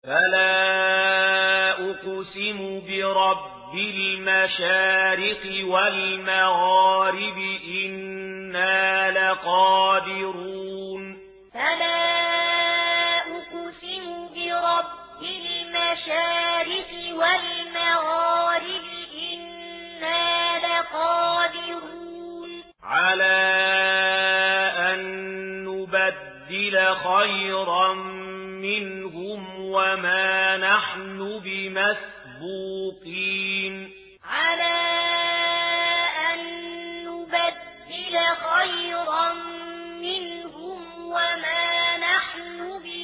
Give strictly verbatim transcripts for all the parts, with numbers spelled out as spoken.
فلا أقسم برب المشارق والمغارب إنا لقادرون فلا أقسم برب المشارق والمغارب إنا لقادرون على أن نبدل خيرا منهم وما نحن بمسبوقين على أن نبدل خيرا منهم وما نحن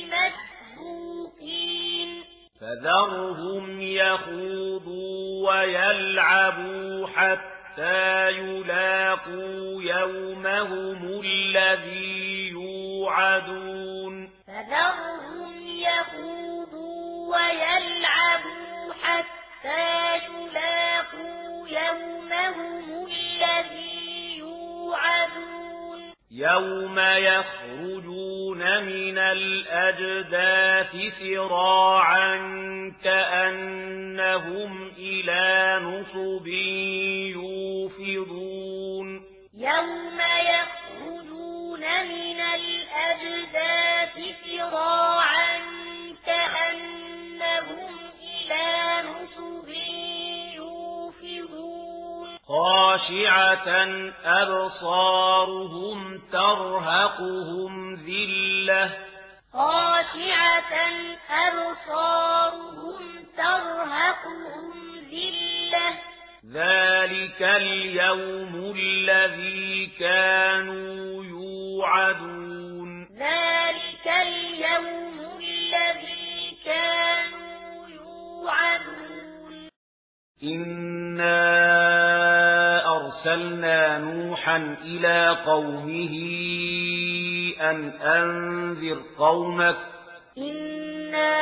بمسبوقين فذرهم يخوضوا ويلعبوا حتى يلاقوا يومهم الذي يوعدون فذرهم يخوضوا ويلعبوا حتى يلاقوا يومهم الذي يوعدون يوم يخرجون من الأجداث سراعا كأنهم إلى نصب يوفضون يوم يخرجون من الأجداث سراعا كأنهم إلى نصب يوفضون خاشعة أبصارهم ترهقهم ذلة خاشعة أبصارهم ترهقهم ذلة ذلك اليوم الذي كانوا يوعدون ذلك اليوم الذي كانوا يوعدون إنا أرسلنا نوحا إلى قومه أن أنذر قومك إنا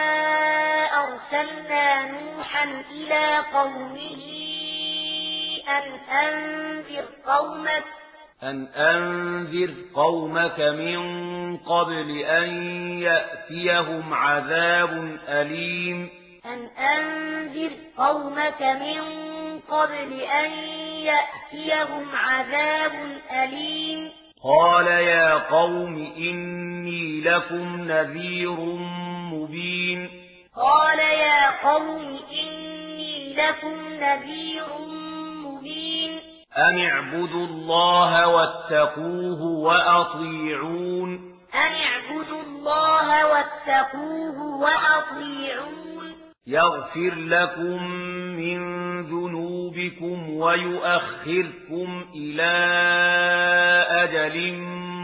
أرسلنا نوحا إلى قومه أن أنذر قومك أن أنذر قومك من قبل أن يأتيهم عذاب أليم أن أنذر قومك من قبل أن يأتيهم عذاب أليم قال يا قوم إني لكم نذير مبين قال يا قوم إني لكم نذير مبين أن اعبدوا الله واتقوه وأطيعون أن اعبدوا الله واتقوه وأطيعون يغفر لكم من ذنوبكم ويؤخركم إلى أجل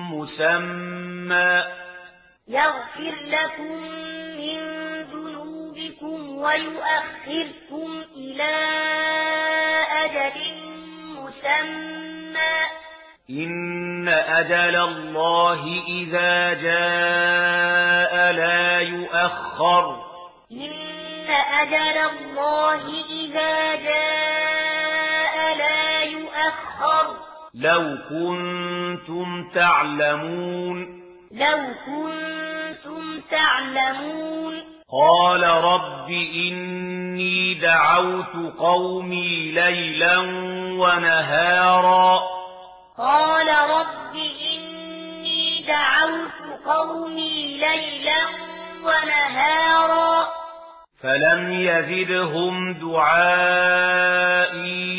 مسمى يغفر لكم من ذنوبكم ويؤخركم إلى أجل مسمى إن أجل الله إذا جاء لا يؤخر إن أجل الله إذا جاء لا يؤخر لو كنتم تعلمون لو كنتم تعلمون قال رب إني دعوت قومي ليلا ونهارا قال رب إني دعوت قومي ليلا ونهارا فلم يزدهم دعائي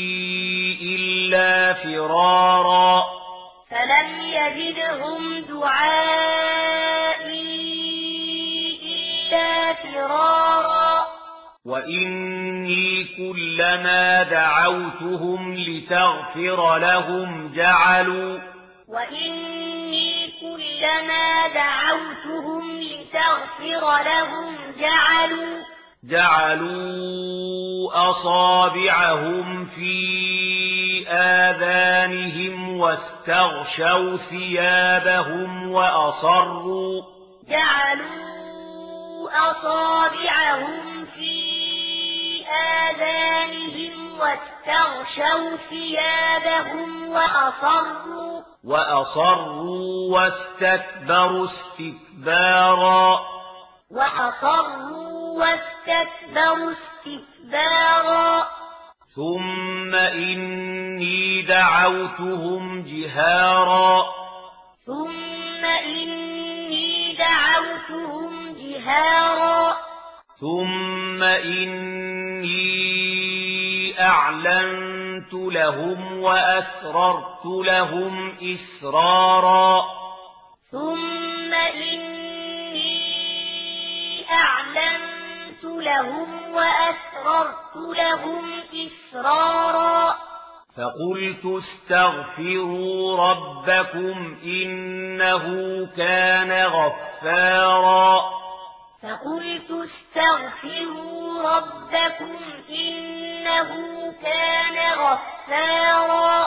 إلا فرارا فلم يزدهم دعائي إلا فرارا وإني كلما دعوتهم لتغفر لهم جعلوا وإني كلما دعوتهم لتغفر لهم جعلوا جعلوا أصابعهم في آذانهم واستغشوا ثيابهم وأصروا جعلوا أصابعهم في آذانهم واستغشوا ثيابهم وأصروا وأصروا واستكبروا استكبارا وأصروا واستكبروا استكبارا ثم إني دعوتهم جهارا ثم إني دعوتهم جهارا ثم إني أعلنت لهم وأسررت لهم إسرارا ثم إني أعلنت لهم وأسررت لهم إسرارا فقلت استغفروا ربكم إنه كان غفارا فقلت استغفروا ربكم إنه كان غفارا